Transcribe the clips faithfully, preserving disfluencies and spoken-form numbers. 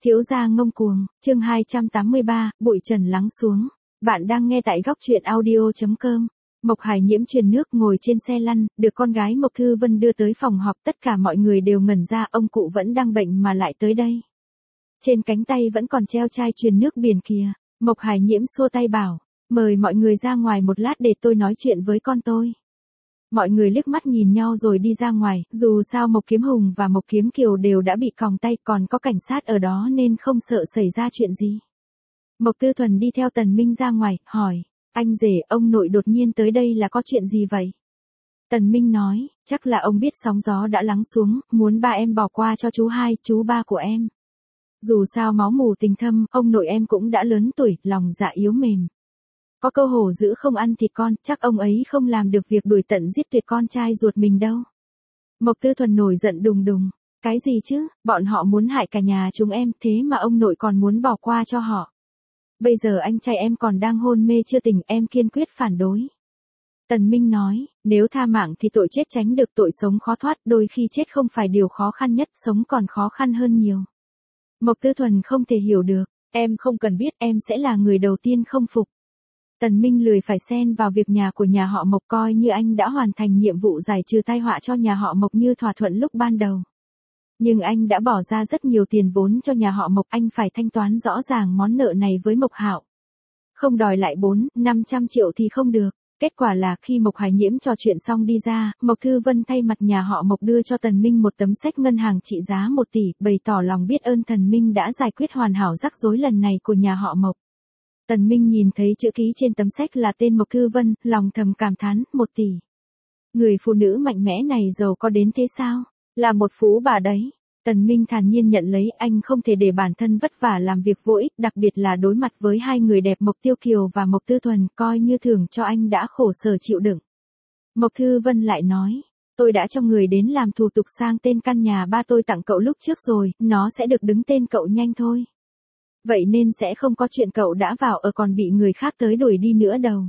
Thiếu gia ngông cuồng, chương hai trăm tám mươi ba, bụi trần lắng xuống. Bạn đang nghe tại góc truyện audio chấm com. Mộc Hải Nhiễm truyền nước ngồi trên xe lăn, được con gái Mộc Thư Vân đưa tới phòng họp, tất cả mọi người đều ngẩn ra, ông cụ vẫn đang bệnh mà lại tới đây. Trên cánh tay vẫn còn treo chai truyền nước biển kìa. Mộc Hải Nhiễm xua tay bảo, mời mọi người ra ngoài một lát để tôi nói chuyện với con tôi. Mọi người liếc mắt nhìn nhau rồi đi ra ngoài, dù sao Mộc Kiếm Hùng và Mộc Kiếm Kiều đều đã bị còng tay, còn có cảnh sát ở đó nên không sợ xảy ra chuyện gì. Mộc Tư Thuần đi theo Tần Minh ra ngoài, hỏi, anh rể, ông nội đột nhiên tới đây là có chuyện gì vậy? Tần Minh nói, chắc là ông biết sóng gió đã lắng xuống, muốn ba em bỏ qua cho chú hai, chú ba của em. Dù sao máu mù tình thâm, ông nội em cũng đã lớn tuổi, lòng dạ yếu mềm. Có câu hổ dữ không ăn thịt con, chắc ông ấy không làm được việc đuổi tận giết tuyệt con trai ruột mình đâu. Mộc Tư Thuần nổi giận đùng đùng, cái gì chứ, bọn họ muốn hại cả nhà chúng em, thế mà ông nội còn muốn bỏ qua cho họ. Bây giờ anh trai em còn đang hôn mê chưa tỉnh, em kiên quyết phản đối. Tần Minh nói, nếu tha mạng thì tội chết tránh được, tội sống khó thoát, đôi khi chết không phải điều khó khăn nhất, sống còn khó khăn hơn nhiều. Mộc Tư Thuần không thể hiểu được, em không cần biết, em sẽ là người đầu tiên không phục. Tần Minh lười phải xen vào việc nhà của nhà họ Mộc, coi như anh đã hoàn thành nhiệm vụ giải trừ tai họa cho nhà họ Mộc như thỏa thuận lúc ban đầu. Nhưng anh đã bỏ ra rất nhiều tiền vốn cho nhà họ Mộc, anh phải thanh toán rõ ràng món nợ này với Mộc Hạo. Không đòi lại bốn, năm trăm triệu thì không được. Kết quả là khi Mộc Hải Nhiễm trò chuyện xong đi ra, Mộc Thư Vân thay mặt nhà họ Mộc đưa cho Tần Minh một tấm séc ngân hàng trị giá một tỷ, bày tỏ lòng biết ơn Tần Minh đã giải quyết hoàn hảo rắc rối lần này của nhà họ Mộc. Tần Minh nhìn thấy chữ ký trên tấm séc là tên Mộc Thư Vân, lòng thầm cảm thán, một tỷ. Người phụ nữ mạnh mẽ này giàu có đến thế sao? Là một phú bà đấy. Tần Minh thản nhiên nhận lấy, anh không thể để bản thân vất vả làm việc vô ích, đặc biệt là đối mặt với hai người đẹp Mộc Tiêu Kiều và Mộc Tư Thuần, coi như thưởng cho anh đã khổ sở chịu đựng. Mộc Thư Vân lại nói, tôi đã cho người đến làm thủ tục sang tên căn nhà ba tôi tặng cậu lúc trước rồi, nó sẽ được đứng tên cậu nhanh thôi. Vậy nên sẽ không có chuyện cậu đã vào ở còn bị người khác tới đuổi đi nữa đâu.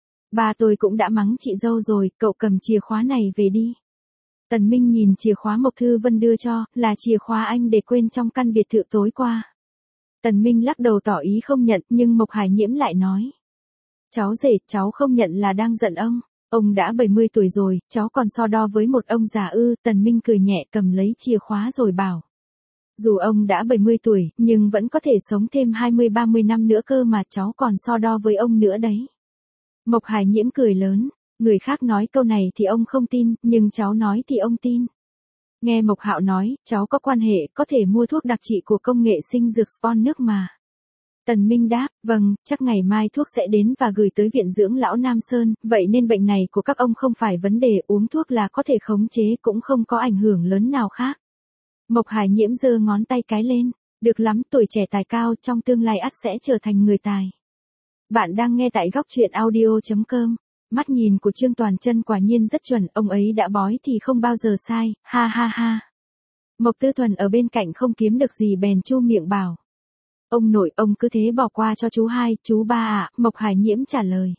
Ba tôi cũng đã mắng chị dâu rồi, cậu cầm chìa khóa này về đi. Tần Minh nhìn chìa khóa Mộc Thư Vân đưa cho, là chìa khóa anh để quên trong căn biệt thự tối qua. Tần Minh lắc đầu tỏ ý không nhận, nhưng Mộc Hải Nhiễm lại nói. Cháu rể, cháu không nhận là đang giận ông. Ông đã bảy mươi tuổi rồi, cháu còn so đo với một ông già ư? Tần Minh cười nhẹ cầm lấy chìa khóa rồi bảo. Dù ông đã bảy mươi tuổi, nhưng vẫn có thể sống thêm hai mươi ba mươi năm nữa cơ mà, cháu còn so đo với ông nữa đấy. Mộc Hải Nhiễm cười lớn, người khác nói câu này thì ông không tin, nhưng cháu nói thì ông tin. Nghe Mộc Hạo nói, cháu có quan hệ, có thể mua thuốc đặc trị của công nghệ sinh dược Spon nước mà. Tần Minh đáp, vâng, chắc ngày mai thuốc sẽ đến và gửi tới viện dưỡng lão Nam Sơn, vậy nên bệnh này của các ông không phải vấn đề, uống thuốc là có thể khống chế, cũng không có ảnh hưởng lớn nào khác. Mộc Hải Nhiễm giơ ngón tay cái lên, được lắm, tuổi trẻ tài cao, trong tương lai ắt sẽ trở thành người tài. Bạn đang nghe tại góc truyện audio chấm com. Mắt nhìn của Trương Toàn Chân quả nhiên rất chuẩn, ông ấy đã bói thì không bao giờ sai, ha ha ha. Mộc Tư Thuần ở bên cạnh không kiếm được gì bèn chu miệng bảo. Ông nội, ông cứ thế bỏ qua cho chú hai, chú ba ạ, à? Mộc Hải Nhiễm trả lời.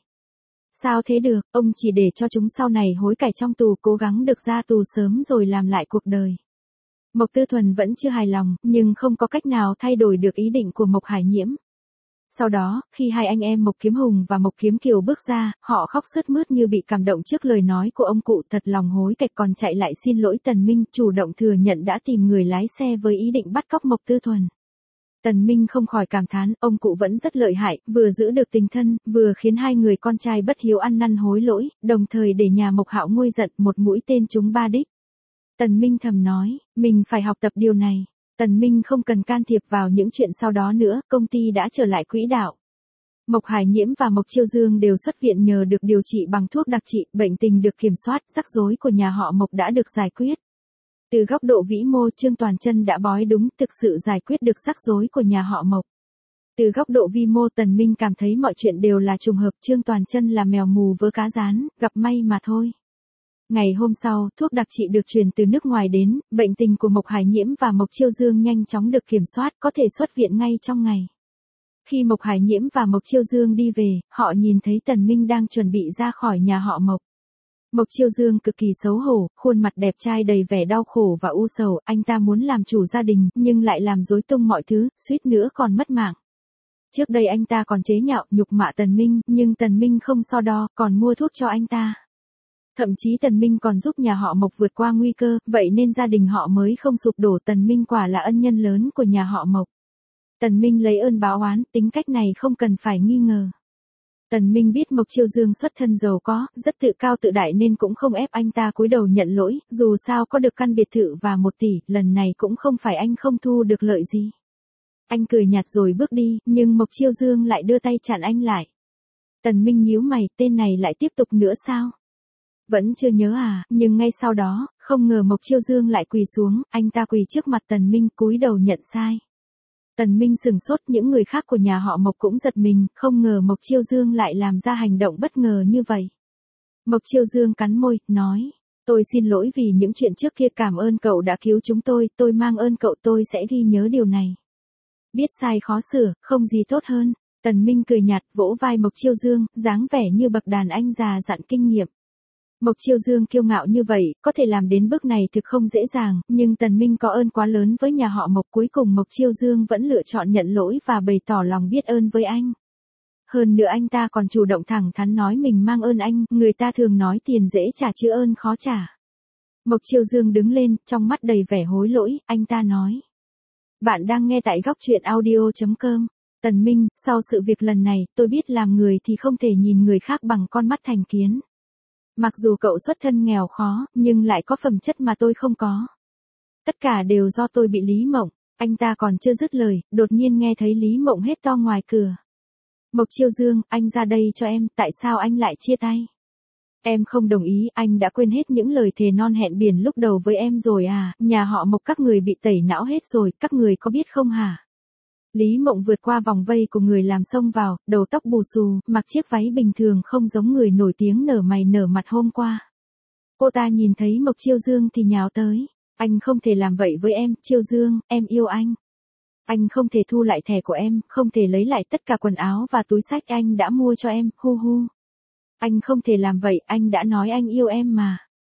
Sao thế được, ông chỉ để cho chúng sau này hối cải trong tù, cố gắng được ra tù sớm rồi làm lại cuộc đời. Mộc Tư Thuần vẫn chưa hài lòng, nhưng không có cách nào thay đổi được ý định của Mộc Hải Nhiễm. Sau đó, khi hai anh em Mộc Kiếm Hùng và Mộc Kiếm Kiều bước ra, họ khóc sướt mướt như bị cảm động trước lời nói của ông cụ, thật lòng hối cải còn chạy lại xin lỗi Tần Minh, chủ động thừa nhận đã tìm người lái xe với ý định bắt cóc Mộc Tư Thuần. Tần Minh không khỏi cảm thán, ông cụ vẫn rất lợi hại, vừa giữ được tình thân, vừa khiến hai người con trai bất hiếu ăn năn hối lỗi, đồng thời để nhà Mộc Hạo nguôi giận, một mũi tên trúng ba đích. Tần Minh thầm nói, mình phải học tập điều này. Tần Minh không cần can thiệp vào những chuyện sau đó nữa, công ty đã trở lại quỹ đạo. Mộc Hải Nhiễm và Mộc Chiêu Dương đều xuất viện nhờ được điều trị bằng thuốc đặc trị, bệnh tình được kiểm soát, rắc rối của nhà họ Mộc đã được giải quyết. Từ góc độ vĩ mô, Trương Toàn Chân đã bói đúng, thực sự giải quyết được rắc rối của nhà họ Mộc. Từ góc độ vi mô, Tần Minh cảm thấy mọi chuyện đều là trùng hợp, Trương Toàn Chân là mèo mù vớ cá rán, gặp may mà thôi. Ngày hôm sau, thuốc đặc trị được truyền từ nước ngoài đến, bệnh tình của Mộc Hải Nhiễm và Mộc Chiêu Dương nhanh chóng được kiểm soát, có thể xuất viện ngay trong ngày. Khi Mộc Hải Nhiễm và Mộc Chiêu Dương đi về, họ nhìn thấy Tần Minh đang chuẩn bị ra khỏi nhà họ Mộc. Mộc Chiêu Dương cực kỳ xấu hổ, khuôn mặt đẹp trai đầy vẻ đau khổ và u sầu, anh ta muốn làm chủ gia đình, nhưng lại làm rối tung mọi thứ, suýt nữa còn mất mạng. Trước đây anh ta còn chế nhạo, nhục mạ Tần Minh, nhưng Tần Minh không so đo, còn mua thuốc cho anh ta. Thậm chí Tần Minh còn giúp nhà họ Mộc vượt qua nguy cơ, vậy nên gia đình họ mới không sụp đổ. Tần Minh quả là ân nhân lớn của nhà họ Mộc. Tần Minh lấy ơn báo oán, tính cách này không cần phải nghi ngờ. Tần Minh biết Mộc Chiêu Dương xuất thân giàu có, rất tự cao tự đại nên cũng không ép anh ta cúi đầu nhận lỗi, dù sao có được căn biệt thự và một tỷ, lần này cũng không phải anh không thu được lợi gì. Anh cười nhạt rồi bước đi, nhưng Mộc Chiêu Dương lại đưa tay chặn anh lại. Tần Minh nhíu mày, tên này lại tiếp tục nữa sao? Vẫn chưa nhớ à, nhưng ngay sau đó, không ngờ Mộc Chiêu Dương lại quỳ xuống, anh ta quỳ trước mặt Tần Minh cúi đầu nhận sai. Tần Minh sừng sốt, những người khác của nhà họ Mộc cũng giật mình, không ngờ Mộc Chiêu Dương lại làm ra hành động bất ngờ như vậy. Mộc Chiêu Dương cắn môi, nói, tôi xin lỗi vì những chuyện trước kia, cảm ơn cậu đã cứu chúng tôi, tôi mang ơn cậu, tôi sẽ ghi nhớ điều này. Biết sai khó sửa, không gì tốt hơn. Tần Minh cười nhạt, vỗ vai Mộc Chiêu Dương, dáng vẻ như bậc đàn anh già dặn kinh nghiệm. Mộc Chiêu Dương kiêu ngạo như vậy, có thể làm đến bước này thực không dễ dàng, nhưng Tần Minh có ơn quá lớn với nhà họ Mộc, cuối cùng Mộc Chiêu Dương vẫn lựa chọn nhận lỗi và bày tỏ lòng biết ơn với anh. Hơn nữa anh ta còn chủ động thẳng thắn nói mình mang ơn anh, người ta thường nói tiền dễ trả chứ ơn khó trả. Mộc Chiêu Dương đứng lên, trong mắt đầy vẻ hối lỗi, anh ta nói. Bạn đang nghe tại góc truyện audio chấm com. Tần Minh, sau sự việc lần này, tôi biết làm người thì không thể nhìn người khác bằng con mắt thành kiến. Mặc dù cậu xuất thân nghèo khó, nhưng lại có phẩm chất mà tôi không có. Tất cả đều do tôi bị Lý Mộng. Anh ta còn chưa dứt lời, đột nhiên nghe thấy Lý Mộng hét to ngoài cửa. Mộc Chiêu Dương, anh ra đây cho em, tại sao anh lại chia tay? Em không đồng ý, anh đã quên hết những lời thề non hẹn biển lúc đầu với em rồi à, nhà họ Mộc các người bị tẩy não hết rồi, các người có biết không hả? Lý Mộng vượt qua vòng vây của người làm xông vào, đầu tóc bù xù, mặc chiếc váy bình thường không giống người nổi tiếng nở mày nở mặt hôm qua. Cô ta nhìn thấy Mộc Chiêu Dương thì nhào tới. Anh không thể làm vậy với em, Chiêu Dương, em yêu anh. Anh không thể thu lại thẻ của em, không thể lấy lại tất cả quần áo và túi xách anh đã mua cho em, hu hu. Anh không thể làm vậy, anh đã nói anh yêu em mà.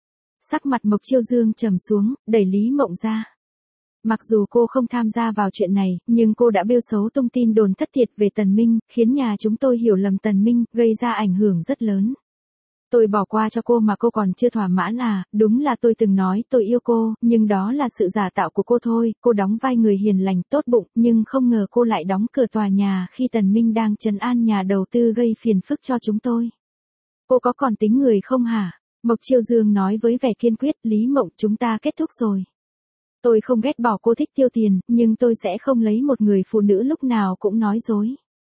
Sắc mặt Mộc Chiêu Dương trầm xuống, đẩy Lý Mộng ra. Mặc dù cô không tham gia vào chuyện này, nhưng cô đã bêu xấu tung tin đồn thất thiệt về Tần Minh, khiến nhà chúng tôi hiểu lầm Tần Minh, gây ra ảnh hưởng rất lớn. Tôi bỏ qua cho cô mà cô còn chưa thỏa mãn à, đúng là tôi từng nói tôi yêu cô, nhưng đó là sự giả tạo của cô thôi, cô đóng vai người hiền lành tốt bụng, nhưng không ngờ cô lại đóng cửa tòa nhà khi Tần Minh đang trấn an nhà đầu tư gây phiền phức cho chúng tôi. Cô có còn tính người không hả? Mộc Chiêu Dương nói với vẻ kiên quyết, Lý Mộng, chúng ta kết thúc rồi. Tôi không ghét bỏ cô thích tiêu tiền, nhưng tôi sẽ không lấy một người phụ nữ lúc nào cũng nói dối.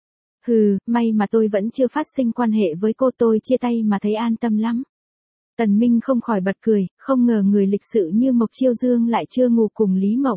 Hừ, may mà tôi vẫn chưa phát sinh quan hệ với cô, tôi chia tay mà thấy an tâm lắm. Tần Minh không khỏi bật cười, không ngờ người lịch sự như Mộc Chiêu Dương lại chưa ngủ cùng Lý Mộng.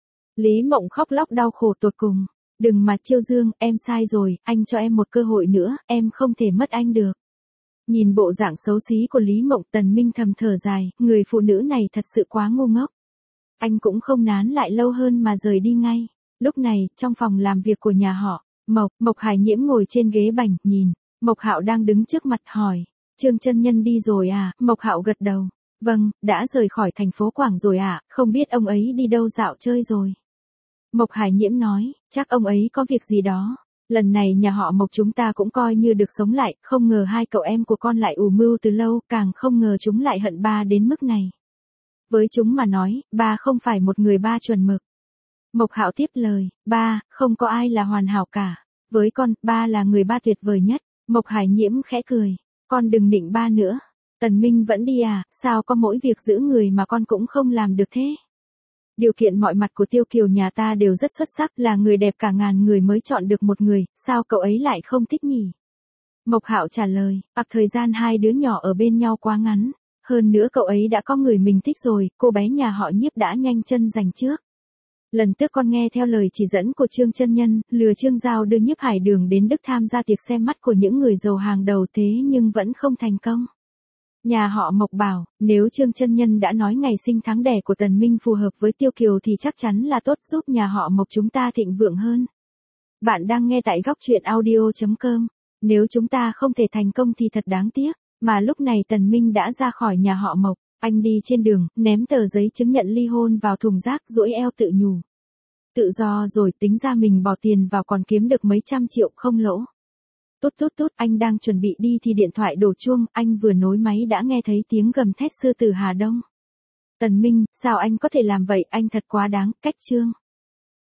Lý Mộng khóc lóc đau khổ tột cùng. Đừng mà Chiêu Dương, em sai rồi, anh cho em một cơ hội nữa, em không thể mất anh được. Nhìn bộ dạng xấu xí của Lý Mộng, Tần Minh thầm thở dài, người phụ nữ này thật sự quá ngu ngốc. Anh cũng không nán lại lâu hơn mà rời đi ngay. Lúc này, trong phòng làm việc của nhà họ Mộc, Mộc Hải Nhiễm ngồi trên ghế bành, nhìn Mộc Hạo đang đứng trước mặt hỏi, Trương chân nhân đi rồi à? Mộc Hạo gật đầu, vâng, đã rời khỏi thành phố Quảng rồi ạ, à? Không biết ông ấy đi đâu dạo chơi rồi. Mộc Hải Nhiễm nói, chắc ông ấy có việc gì đó. Lần này nhà họ Mộc chúng ta cũng coi như được sống lại, không ngờ hai cậu em của con lại ù mưu từ lâu, càng không ngờ chúng lại hận ba đến mức này. Với chúng mà nói, ba không phải một người ba chuẩn mực. Mộc Hạo tiếp lời, ba, không có ai là hoàn hảo cả. Với con, ba là người ba tuyệt vời nhất. Mộc Hải Nhiễm khẽ cười, con đừng nịnh ba nữa. Tần Minh vẫn đi à, sao có mỗi việc giữ người mà con cũng không làm được thế? Điều kiện mọi mặt của Tiêu Kiều nhà ta đều rất xuất sắc, là người đẹp cả ngàn người mới chọn được một người, sao cậu ấy lại không thích nhỉ? Mộc Hạo trả lời, ặc thời gian hai đứa nhỏ ở bên nhau quá ngắn. Hơn nữa cậu ấy đã có người mình thích rồi, cô bé nhà họ Nhiếp đã nhanh chân giành trước. Lần trước con nghe theo lời chỉ dẫn của Trương chân nhân, lừa Trương Giao đưa Nhiếp Hải Đường đến Đức tham gia tiệc xem mắt của những người giàu hàng đầu, thế nhưng vẫn không thành công. Nhà họ Mộc bảo, nếu Trương chân nhân đã nói ngày sinh tháng đẻ của Tần Minh phù hợp với Tiêu Kiều thì chắc chắn là tốt, giúp nhà họ Mộc chúng ta thịnh vượng hơn. Bạn đang nghe tại góc truyện audio chấm com. Nếu chúng ta không thể thành công thì thật đáng tiếc. Mà lúc này Tần Minh đã ra khỏi nhà họ Mộc, anh đi trên đường, ném tờ giấy chứng nhận ly hôn vào thùng rác, duỗi eo tự nhủ. Tự do rồi, tính ra mình bỏ tiền vào còn kiếm được mấy trăm triệu không lỗ. Tút tút tút, anh đang chuẩn bị đi thì điện thoại đổ chuông, anh vừa nối máy đã nghe thấy tiếng gầm thét sư tử Hà Đông. Tần Minh, sao anh có thể làm vậy, anh thật quá đáng, cách trương.